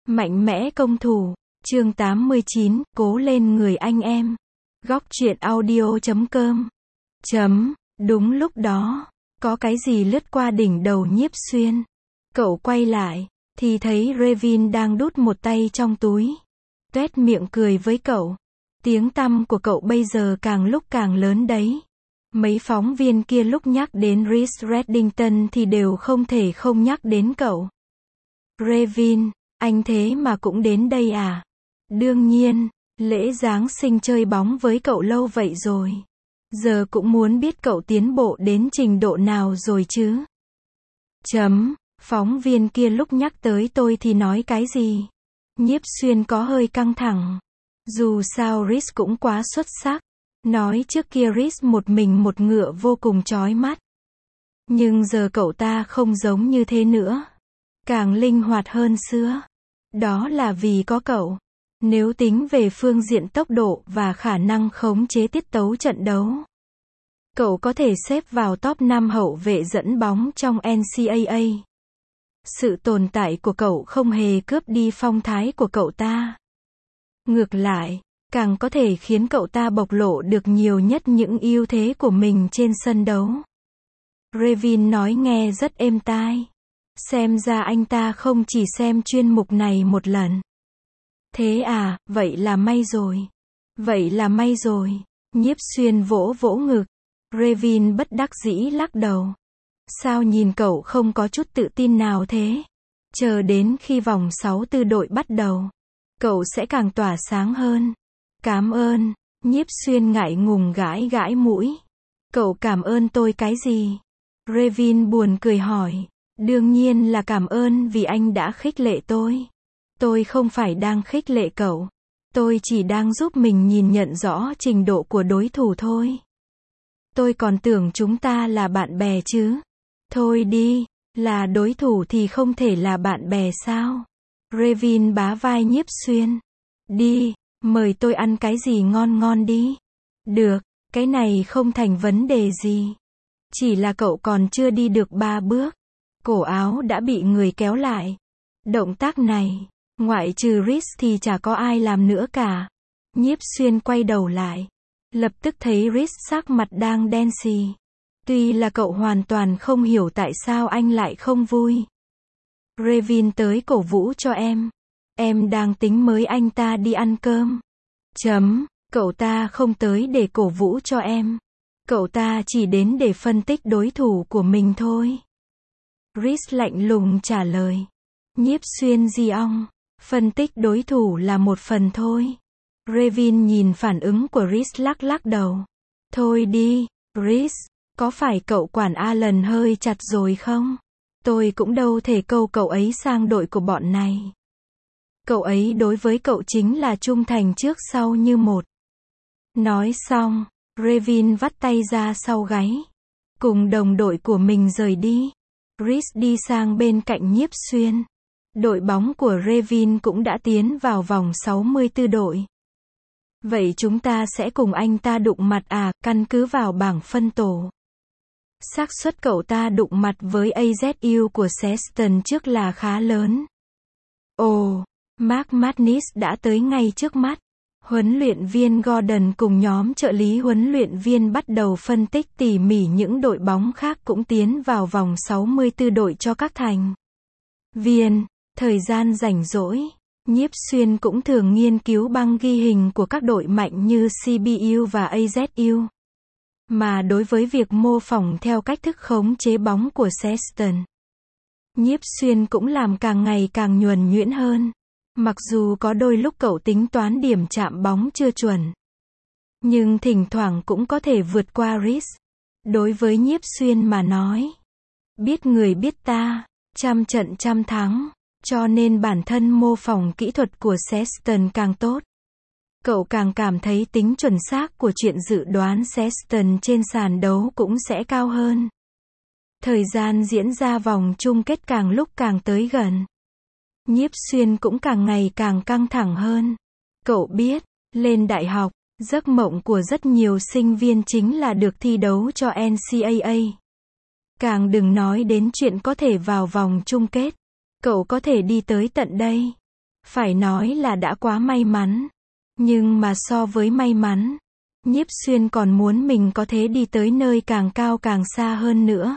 Mạnh mẽ công thủ. Chương 89, cố lên người anh em. Góc truyện audio.com. Đúng lúc đó, có cái gì lướt qua đỉnh đầu Nhiếp Xuyên. Cậu quay lại, thì thấy Ravin đang đút một tay trong túi. Tuét miệng cười với cậu. Tiếng tăm của cậu bây giờ càng lúc càng lớn đấy. Mấy phóng viên kia lúc nhắc đến Reese Reddington thì đều không thể không nhắc đến cậu. Ravin, anh thế mà cũng đến đây à? Đương nhiên, lễ Giáng sinh chơi bóng với cậu lâu vậy rồi. Giờ cũng muốn biết cậu tiến bộ đến trình độ nào rồi chứ. Phóng viên kia lúc nhắc tới tôi thì nói cái gì? Nhiếp Xuyên có hơi căng thẳng. Dù sao Reese cũng quá xuất sắc. Nói trước kia Reese một mình một ngựa vô cùng chói mắt. Nhưng giờ cậu ta không giống như thế nữa. Càng linh hoạt hơn xưa. Đó là vì có cậu. Nếu tính về phương diện tốc độ và khả năng khống chế tiết tấu trận đấu, cậu có thể xếp vào top 5 hậu vệ dẫn bóng trong NCAA. Sự tồn tại của cậu không hề cướp đi phong thái của cậu ta. Ngược lại, càng có thể khiến cậu ta bộc lộ được nhiều nhất những ưu thế của mình trên sân đấu. Ravin nói nghe rất êm tai. Xem ra anh ta không chỉ xem chuyên mục này một lần. Thế à, vậy là may rồi. Vậy là may rồi. Nhiếp Xuyên vỗ vỗ ngực. Ravin bất đắc dĩ lắc đầu. Sao nhìn cậu không có chút tự tin nào thế? Chờ đến khi vòng 64 đội bắt đầu, cậu sẽ càng tỏa sáng hơn. Cảm ơn. Nhiếp Xuyên ngại ngùng gãi gãi mũi. Cậu cảm ơn tôi cái gì? Ravin buồn cười hỏi. Đương nhiên là cảm ơn vì anh đã khích lệ tôi. Tôi không phải đang khích lệ cậu. Tôi chỉ đang giúp mình nhìn nhận rõ trình độ của đối thủ thôi. Tôi còn tưởng chúng ta là bạn bè chứ. Thôi đi, là đối thủ thì không thể là bạn bè sao? Ravin bá vai Nhiếp Xuyên. Đi, mời tôi ăn cái gì ngon ngon đi. Được, cái này không thành vấn đề gì. Chỉ là cậu còn chưa đi được 3 bước. Cổ áo đã bị người kéo lại. Động tác này, ngoại trừ Reese thì chả có ai làm nữa cả. Nhiếp Xuyên quay đầu lại. Lập tức thấy Reese sắc mặt đang đen xì. Tuy là cậu hoàn toàn không hiểu tại sao anh lại không vui. Ravin tới cổ vũ cho em. Em đang tính mời anh ta đi ăn cơm. Cậu ta không tới để cổ vũ cho em. Cậu ta chỉ đến để phân tích đối thủ của mình thôi. Reese lạnh lùng trả lời. Nhiếp Xuyên di ong. Phân tích đối thủ là một phần thôi. Ravin nhìn phản ứng của Reese lắc lắc đầu. Thôi đi, Reese, có phải cậu quản Alan hơi chặt rồi không? Tôi cũng đâu thể câu cậu ấy sang đội của bọn này. Cậu ấy đối với cậu chính là trung thành trước sau như một. Nói xong, Ravin vắt tay ra sau gáy. Cùng đồng đội của mình rời đi. Reese đi sang bên cạnh Nhiếp Xuyên. Đội bóng của Ravin cũng đã tiến vào vòng 64 đội. Vậy chúng ta sẽ cùng anh ta đụng mặt à, căn cứ vào bảng phân tổ. Xác suất cậu ta đụng mặt với AZU của Sexton trước là khá lớn. Ồ, Mark Madness đã tới ngay trước mắt. Huấn luyện viên Gordon cùng nhóm trợ lý huấn luyện viên bắt đầu phân tích tỉ mỉ những đội bóng khác cũng tiến vào vòng 64 đội cho các thành viên. Thời gian rảnh rỗi, Nhiếp Xuyên cũng thường nghiên cứu băng ghi hình của các đội mạnh như CBU và AZU. Mà đối với việc mô phỏng theo cách thức khống chế bóng của Sexton, Nhiếp Xuyên cũng làm càng ngày càng nhuần nhuyễn hơn. Mặc dù có đôi lúc cậu tính toán điểm chạm bóng chưa chuẩn, nhưng thỉnh thoảng cũng có thể vượt qua Reese. Đối với Nhiếp Xuyên mà nói, biết người biết ta, trăm trận trăm thắng, cho nên bản thân mô phỏng kỹ thuật của Sexton càng tốt. Cậu càng cảm thấy tính chuẩn xác của chuyện dự đoán Sexton trên sàn đấu cũng sẽ cao hơn. Thời gian diễn ra vòng chung kết càng lúc càng tới gần. Nhiếp Xuyên cũng càng ngày càng căng thẳng hơn. Cậu biết, lên đại học, giấc mộng của rất nhiều sinh viên chính là được thi đấu cho NCAA. Càng đừng nói đến chuyện có thể vào vòng chung kết. Cậu có thể đi tới tận đây. Phải nói là đã quá may mắn. Nhưng mà so với may mắn, Nhiếp Xuyên còn muốn mình có thể đi tới nơi càng cao càng xa hơn nữa.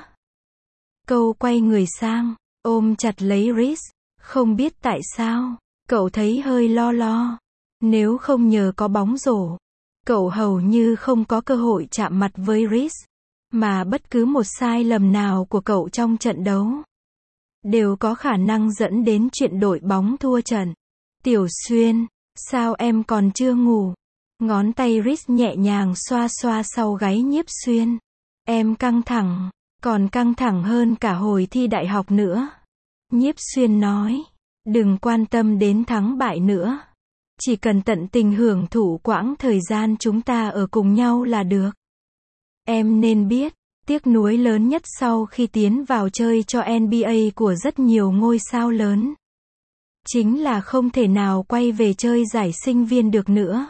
Câu quay người sang, ôm chặt lấy Reese. Không biết tại sao, cậu thấy hơi lo lo. Nếu không nhờ có bóng rổ, cậu hầu như không có cơ hội chạm mặt với Reese. Mà bất cứ một sai lầm nào của cậu trong trận đấu đều có khả năng dẫn đến chuyện đội bóng thua trận. Tiểu Xuyên, sao em còn chưa ngủ? Ngón tay Reese nhẹ nhàng xoa xoa sau gáy Nhiếp Xuyên. Em căng thẳng, còn căng thẳng hơn cả hồi thi đại học nữa. Nhiếp Xuyên nói, đừng quan tâm đến thắng bại nữa. Chỉ cần tận tình hưởng thụ quãng thời gian chúng ta ở cùng nhau là được. Em nên biết, tiếc nuối lớn nhất sau khi tiến vào chơi cho NBA của rất nhiều ngôi sao lớn chính là không thể nào quay về chơi giải sinh viên được nữa.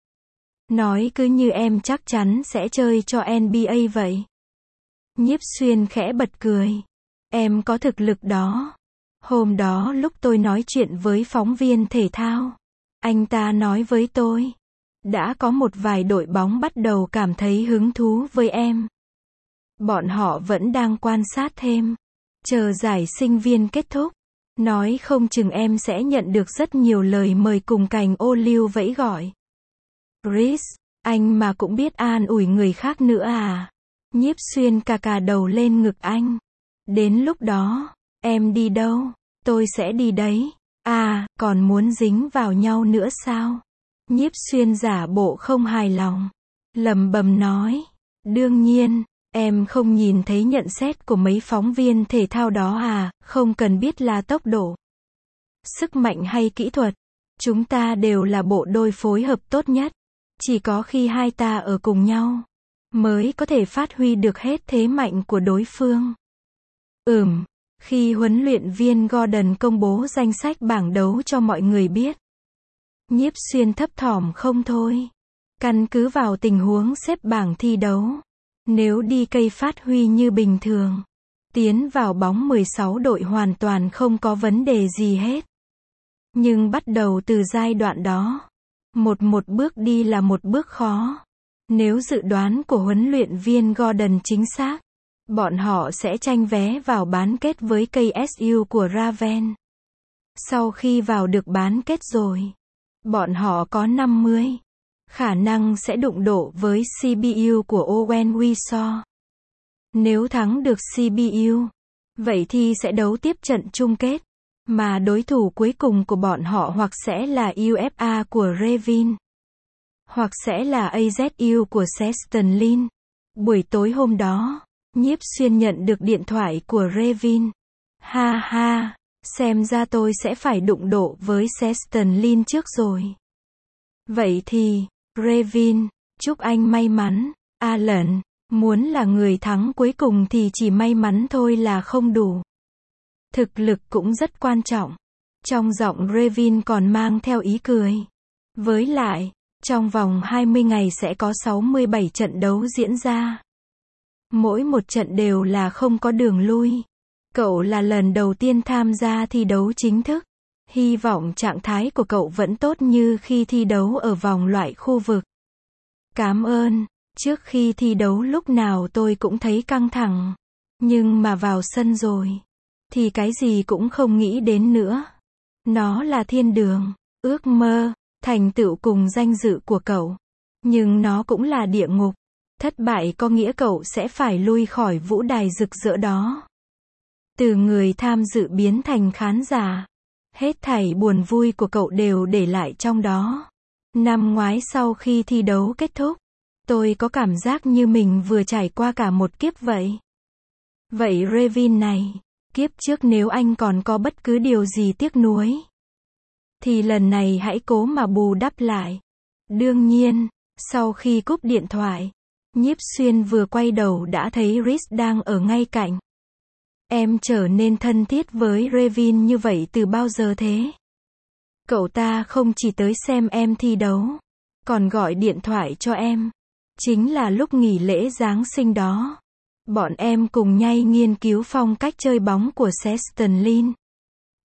Nói cứ như em chắc chắn sẽ chơi cho NBA vậy. Nhiếp Xuyên khẽ bật cười. Em có thực lực đó. Hôm đó lúc tôi nói chuyện với phóng viên thể thao, anh ta nói với tôi, đã có một vài đội bóng bắt đầu cảm thấy hứng thú với em. Bọn họ vẫn đang quan sát thêm, chờ giải sinh viên kết thúc. Nói không chừng em sẽ nhận được rất nhiều lời mời cùng cành ô liu vẫy gọi. Reese, anh mà cũng biết an ủi người khác nữa à? Nhiếp Xuyên cà cà đầu lên ngực anh. Đến lúc đó, em đi đâu? Tôi sẽ đi đấy. À, còn muốn dính vào nhau nữa sao? Nhiếp Xuyên giả bộ không hài lòng, lẩm bẩm nói. Đương nhiên, em không nhìn thấy nhận xét của mấy phóng viên thể thao đó à? Không cần biết là tốc độ, sức mạnh hay kỹ thuật. Chúng ta đều là bộ đôi phối hợp tốt nhất. Chỉ có khi hai ta ở cùng nhau, mới có thể phát huy được hết thế mạnh của đối phương. Khi huấn luyện viên Gordon công bố danh sách bảng đấu cho mọi người biết, Nhiếp Xuyên thấp thỏm không thôi. Căn cứ vào tình huống xếp bảng thi đấu, nếu đi cây phát huy như bình thường, tiến vào bóng 16 đội hoàn toàn không có vấn đề gì hết. Nhưng bắt đầu từ giai đoạn đó, một bước đi là một bước khó. Nếu dự đoán của huấn luyện viên Gordon chính xác, bọn họ sẽ tranh vé vào bán kết với KSU của Raven. Sau khi vào được bán kết rồi, bọn họ có 50 khả năng sẽ đụng độ với CBU của Owen Wissaw. Nếu thắng được CBU, vậy thì sẽ đấu tiếp trận chung kết, mà đối thủ cuối cùng của bọn họ hoặc sẽ là UFA của Ravin, hoặc sẽ là AZU của Sexton Lin. Buổi tối hôm đó, Nhiếp Xuyên nhận được điện thoại của Ravin. Ha ha, xem ra tôi sẽ phải đụng độ với Sexton Lin trước rồi. Vậy thì, Ravin, chúc anh may mắn. Alan, muốn là người thắng cuối cùng thì chỉ may mắn thôi là không đủ. Thực lực cũng rất quan trọng. Trong giọng Ravin còn mang theo ý cười. Với lại, trong vòng 20 ngày sẽ có 67 trận đấu diễn ra. Mỗi một trận đều là không có đường lui. Cậu là lần đầu tiên tham gia thi đấu chính thức. Hy vọng trạng thái của cậu vẫn tốt như khi thi đấu ở vòng loại khu vực. Cảm ơn. Trước khi thi đấu lúc nào tôi cũng thấy căng thẳng. Nhưng mà vào sân rồi, thì cái gì cũng không nghĩ đến nữa. Nó là thiên đường, ước mơ, thành tựu cùng danh dự của cậu. Nhưng nó cũng là địa ngục. Thất bại có nghĩa cậu sẽ phải lui khỏi vũ đài rực rỡ đó. Từ người tham dự biến thành khán giả. Hết thảy buồn vui của cậu đều để lại trong đó. Năm ngoái sau khi thi đấu kết thúc, tôi có cảm giác như mình vừa trải qua cả một kiếp vậy. Vậy Ravin này, kiếp trước nếu anh còn có bất cứ điều gì tiếc nuối, thì lần này hãy cố mà bù đắp lại. Đương nhiên, sau khi cúp điện thoại, Nhiếp Xuyên vừa quay đầu đã thấy Reese đang ở ngay cạnh. Em trở nên thân thiết với Ravin như vậy từ bao giờ thế? Cậu ta không chỉ tới xem em thi đấu, còn gọi điện thoại cho em. Chính là lúc nghỉ lễ Giáng sinh đó. Bọn em cùng nhau nghiên cứu phong cách chơi bóng của Sexton Lin.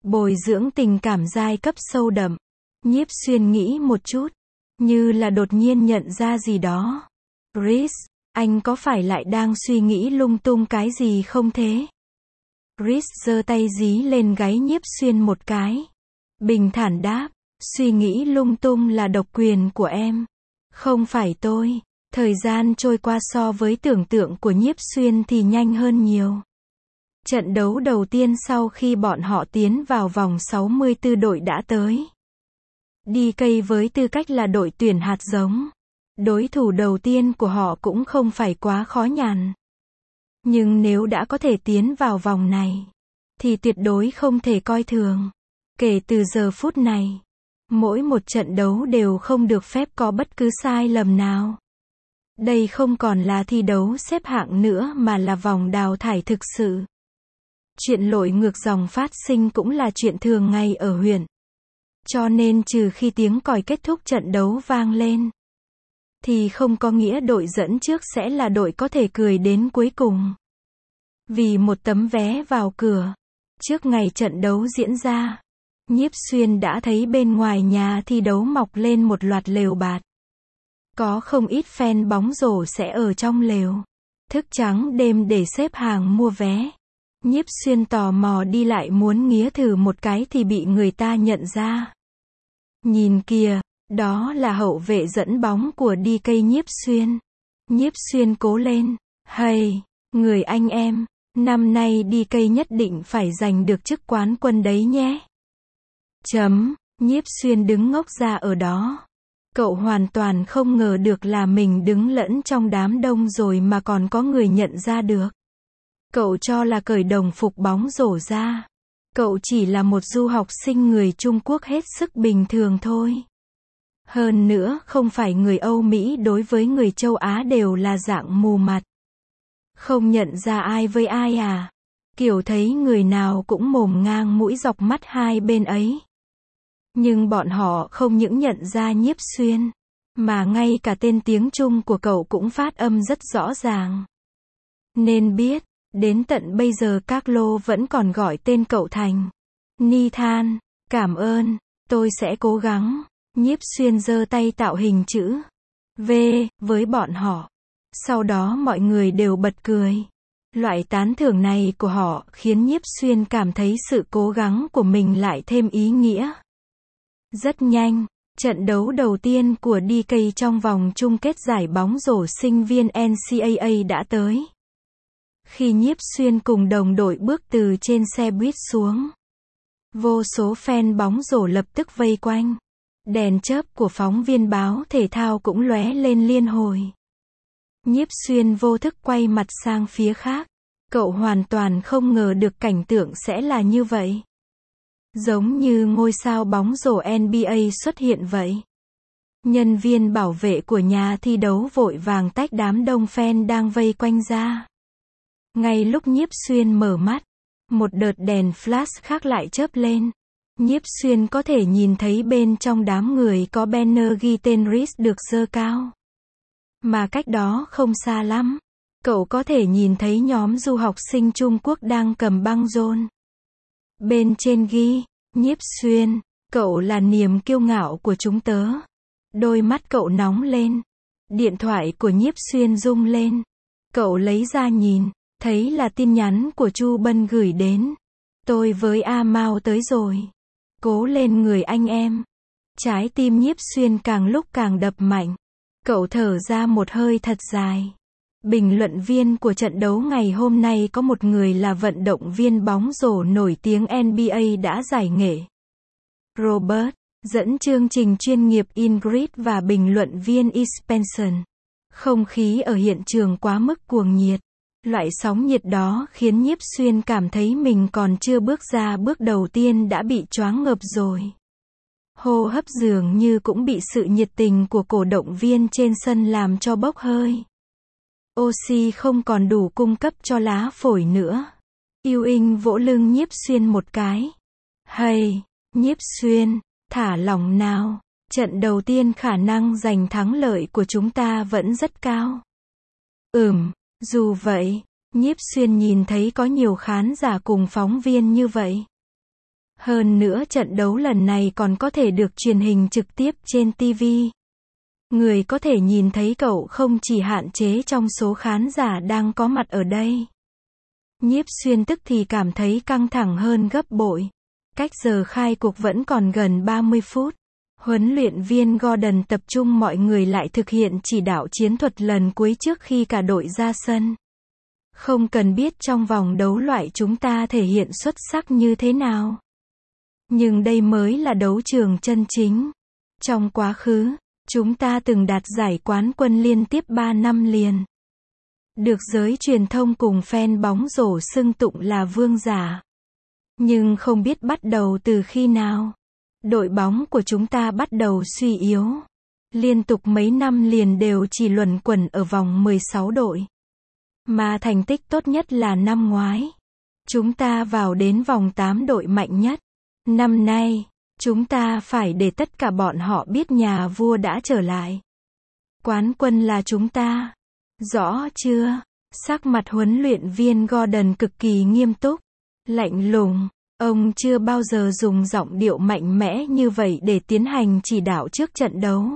Bồi dưỡng tình cảm giai cấp sâu đậm. Nhiếp Xuyên nghĩ một chút, như là đột nhiên nhận ra gì đó. Rhys, anh có phải lại đang suy nghĩ lung tung cái gì không thế? Rhys giơ tay dí lên gáy Nhiếp Xuyên một cái. Bình thản đáp, suy nghĩ lung tung là độc quyền của em. Không phải tôi. Thời gian trôi qua so với tưởng tượng của Nhiếp Xuyên thì nhanh hơn nhiều. Trận đấu đầu tiên sau khi bọn họ tiến vào vòng 64 đội đã tới. DK với tư cách là đội tuyển hạt giống. Đối thủ đầu tiên của họ cũng không phải quá khó nhằn. Nhưng nếu đã có thể tiến vào vòng này, thì tuyệt đối không thể coi thường. Kể từ giờ phút này, mỗi một trận đấu đều không được phép có bất cứ sai lầm nào. Đây không còn là thi đấu xếp hạng nữa mà là vòng đào thải thực sự. Chuyện lội ngược dòng phát sinh cũng là chuyện thường ngày ở huyện. Cho nên trừ khi tiếng còi kết thúc trận đấu vang lên, thì không có nghĩa đội dẫn trước sẽ là đội có thể cười đến cuối cùng. Vì một tấm vé vào cửa, trước ngày trận đấu diễn ra, Nhiếp Xuyên đã thấy bên ngoài nhà thi đấu mọc lên một loạt lều bạt. Có không ít fan bóng rổ sẽ ở trong lều, thức trắng đêm để xếp hàng mua vé. Nhiếp Xuyên tò mò đi lại muốn nghía thử một cái thì bị người ta nhận ra. Nhìn kìa, đó là hậu vệ dẫn bóng của DK Nhiếp Xuyên. Nhiếp Xuyên cố lên, hay, người anh em, năm nay DK nhất định phải giành được chức quán quân đấy nhé. Nhiếp Xuyên đứng ngốc ra ở đó. Cậu hoàn toàn không ngờ được là mình đứng lẫn trong đám đông rồi mà còn có người nhận ra được. Cậu cho là cởi đồng phục bóng rổ ra. Cậu chỉ là một du học sinh người Trung Quốc hết sức bình thường thôi. Hơn nữa, không phải người Âu Mỹ đối với người châu Á đều là dạng mù mặt. Không nhận ra ai với ai à? Kiểu thấy người nào cũng mồm ngang mũi dọc mắt hai bên ấy. Nhưng bọn họ không những nhận ra Nhiếp Xuyên, mà ngay cả tên tiếng Trung của cậu cũng phát âm rất rõ ràng. Nên biết, đến tận bây giờ các lô vẫn còn gọi tên cậu thành Nathan. Cảm ơn, tôi sẽ cố gắng. Nhiếp Xuyên giơ tay tạo hình chữ V với bọn họ. Sau đó mọi người đều bật cười. Loại tán thưởng này của họ khiến Nhiếp Xuyên cảm thấy sự cố gắng của mình lại thêm ý nghĩa. Rất nhanh, trận đấu đầu tiên của DK trong vòng chung kết giải bóng rổ sinh viên NCAA đã tới. Khi Nhiếp Xuyên cùng đồng đội bước từ trên xe buýt xuống, vô số fan bóng rổ lập tức vây quanh. Đèn chớp của phóng viên báo thể thao cũng lóe lên liên hồi. Nhiếp Xuyên vô thức quay mặt sang phía khác. Cậu hoàn toàn không ngờ được cảnh tượng sẽ là như vậy. Giống như ngôi sao bóng rổ NBA xuất hiện vậy. Nhân viên bảo vệ của nhà thi đấu vội vàng tách đám đông fan đang vây quanh ra. Ngay lúc Nhiếp Xuyên mở mắt, một đợt đèn flash khác lại chớp lên. Nhiếp Xuyên có thể nhìn thấy bên trong đám người có banner ghi tên Rhys được giơ cao. Mà cách đó không xa lắm, cậu có thể nhìn thấy nhóm du học sinh Trung Quốc đang cầm băng rôn. Bên trên ghi, Nhiếp Xuyên, cậu là niềm kiêu ngạo của chúng tớ. Đôi mắt cậu nóng lên. Điện thoại của Nhiếp Xuyên rung lên. Cậu lấy ra nhìn, thấy là tin nhắn của Chu Bân gửi đến. Tôi với A Mao tới rồi. Cố lên người anh em. Trái tim Nhiếp Xuyên càng lúc càng đập mạnh. Cậu thở ra một hơi thật dài. Bình luận viên của trận đấu ngày hôm nay có một người là vận động viên bóng rổ nổi tiếng NBA đã giải nghệ. Robert, dẫn chương trình chuyên nghiệp Ingrid và bình luận viên Spencer. Không khí ở hiện trường quá mức cuồng nhiệt. Loại sóng nhiệt đó khiến Nhiếp Xuyên cảm thấy mình còn chưa bước ra bước đầu tiên đã bị choáng ngợp rồi. Hô hấp dường như cũng bị sự nhiệt tình của cổ động viên trên sân làm cho bốc hơi. Oxy không còn đủ cung cấp cho lá phổi nữa. Ewing vỗ lưng Nhiếp Xuyên một cái. Hay, Nhiếp Xuyên, thả lỏng nào. Trận đầu tiên khả năng giành thắng lợi của chúng ta vẫn rất cao. Dù vậy, Nhiếp Xuyên nhìn thấy có nhiều khán giả cùng phóng viên như vậy. Hơn nữa trận đấu lần này còn có thể được truyền hình trực tiếp trên TV. Người có thể nhìn thấy cậu không chỉ hạn chế trong số khán giả đang có mặt ở đây. Nhiếp Xuyên tức thì cảm thấy căng thẳng hơn gấp bội. Cách giờ khai cuộc vẫn còn gần 30 phút. Huấn luyện viên Gordon tập trung mọi người lại thực hiện chỉ đạo chiến thuật lần cuối trước khi cả đội ra sân. Không cần biết trong vòng đấu loại chúng ta thể hiện xuất sắc như thế nào. Nhưng đây mới là đấu trường chân chính. Trong quá khứ, chúng ta từng đạt giải quán quân liên tiếp 3 năm liền. Được giới truyền thông cùng fan bóng rổ xưng tụng là vương giả. Nhưng không biết bắt đầu từ khi nào, đội bóng của chúng ta bắt đầu suy yếu. Liên tục mấy năm liền đều chỉ luẩn quẩn ở vòng 16 đội. Mà thành tích tốt nhất là năm ngoái. Chúng ta vào đến vòng 8 đội mạnh nhất. Năm nay, chúng ta phải để tất cả bọn họ biết nhà vua đã trở lại. Quán quân là chúng ta. Rõ chưa? Sắc mặt huấn luyện viên Gordon cực kỳ nghiêm túc, lạnh lùng. Ông chưa bao giờ dùng giọng điệu mạnh mẽ như vậy để tiến hành chỉ đạo trước trận đấu.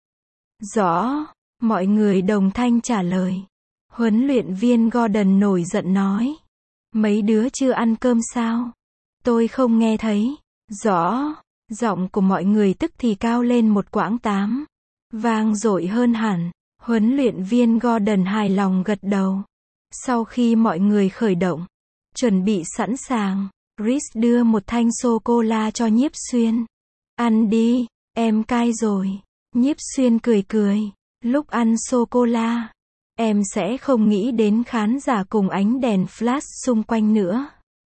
Rõ, mọi người đồng thanh trả lời. Huấn luyện viên Gordon nổi giận nói. Mấy đứa chưa ăn cơm sao? Tôi không nghe thấy. Rõ, giọng của mọi người tức thì cao lên một quãng 8. Vang dội hơn hẳn. Huấn luyện viên Gordon hài lòng gật đầu. Sau khi mọi người khởi động, chuẩn bị sẵn sàng, Rhys đưa một thanh sô-cô-la cho Nhiếp Xuyên. Ăn đi, em cai rồi. Nhiếp Xuyên cười cười. Lúc ăn sô-cô-la, em sẽ không nghĩ đến khán giả cùng ánh đèn flash xung quanh nữa.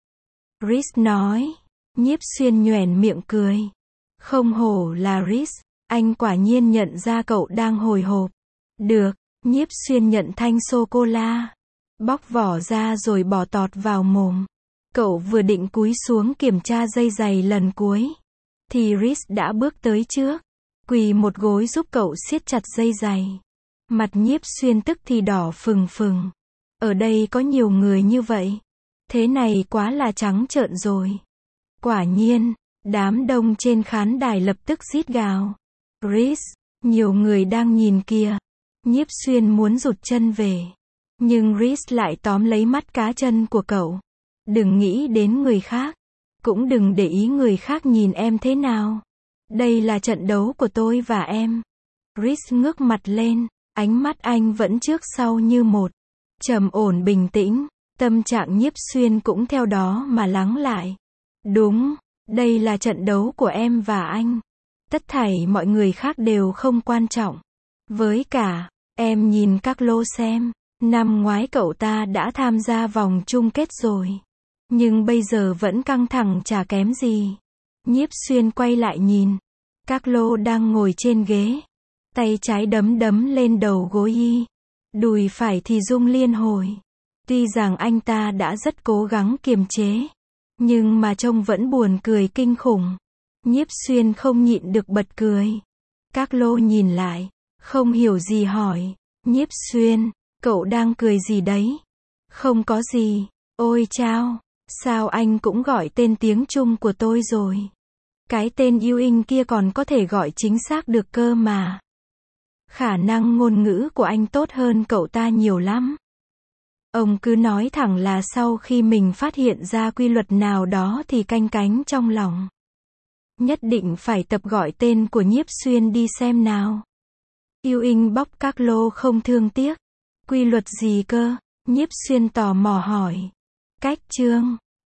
Rhys nói. Nhiếp Xuyên nhoẻn miệng cười. Không hổ là Rhys, anh quả nhiên nhận ra cậu đang hồi hộp. Được, Nhiếp Xuyên nhận thanh sô-cô-la, bóc vỏ ra rồi bỏ tọt vào mồm. Cậu vừa định cúi xuống kiểm tra dây giày lần cuối, thì Rhys đã bước tới trước, quỳ một gối giúp cậu siết chặt dây giày. Mặt Nhiếp Xuyên tức thì đỏ phừng phừng. Ở đây có nhiều người như vậy. Thế này quá là trắng trợn rồi. Quả nhiên, đám đông trên khán đài lập tức rít gào. Rhys, nhiều người đang nhìn kìa. Nhiếp Xuyên muốn rụt chân về. Nhưng Rhys lại tóm lấy mắt cá chân của cậu. Đừng nghĩ đến người khác. Cũng đừng để ý người khác nhìn em thế nào. Đây là trận đấu của tôi và em. Rhys ngước mặt lên. Ánh mắt anh vẫn trước sau như một. Trầm ổn bình tĩnh. Tâm trạng Nhiếp Xuyên cũng theo đó mà lắng lại. Đúng, đây là trận đấu của em và anh. Tất thảy mọi người khác đều không quan trọng. Với cả, em nhìn Carlo xem. Năm ngoái cậu ta đã tham gia vòng chung kết rồi. Nhưng bây giờ vẫn căng thẳng chả kém gì. Nhiếp Xuyên quay lại nhìn. Carlo đang ngồi trên ghế. Tay trái đấm đấm lên đầu gối y. Đùi phải thì rung liên hồi. Tuy rằng anh ta đã rất cố gắng kiềm chế. Nhưng mà trông vẫn buồn cười kinh khủng. Nhiếp Xuyên không nhịn được bật cười. Carlo nhìn lại. Không hiểu gì hỏi. Nhiếp Xuyên, cậu đang cười gì đấy? Không có gì. Ôi chao, sao anh cũng gọi tên tiếng Trung của tôi rồi? Cái tên Ewing kia còn có thể gọi chính xác được cơ mà. Khả năng ngôn ngữ của anh tốt hơn cậu ta nhiều lắm. Ông cứ nói thẳng là sau khi mình phát hiện ra quy luật nào đó thì canh cánh trong lòng. Nhất định phải tập gọi tên của Nhiếp Xuyên đi xem nào. Ewing bóc Carlo không thương tiếc. Quy luật gì cơ? Nhiếp Xuyên tò mò hỏi. Cách chương.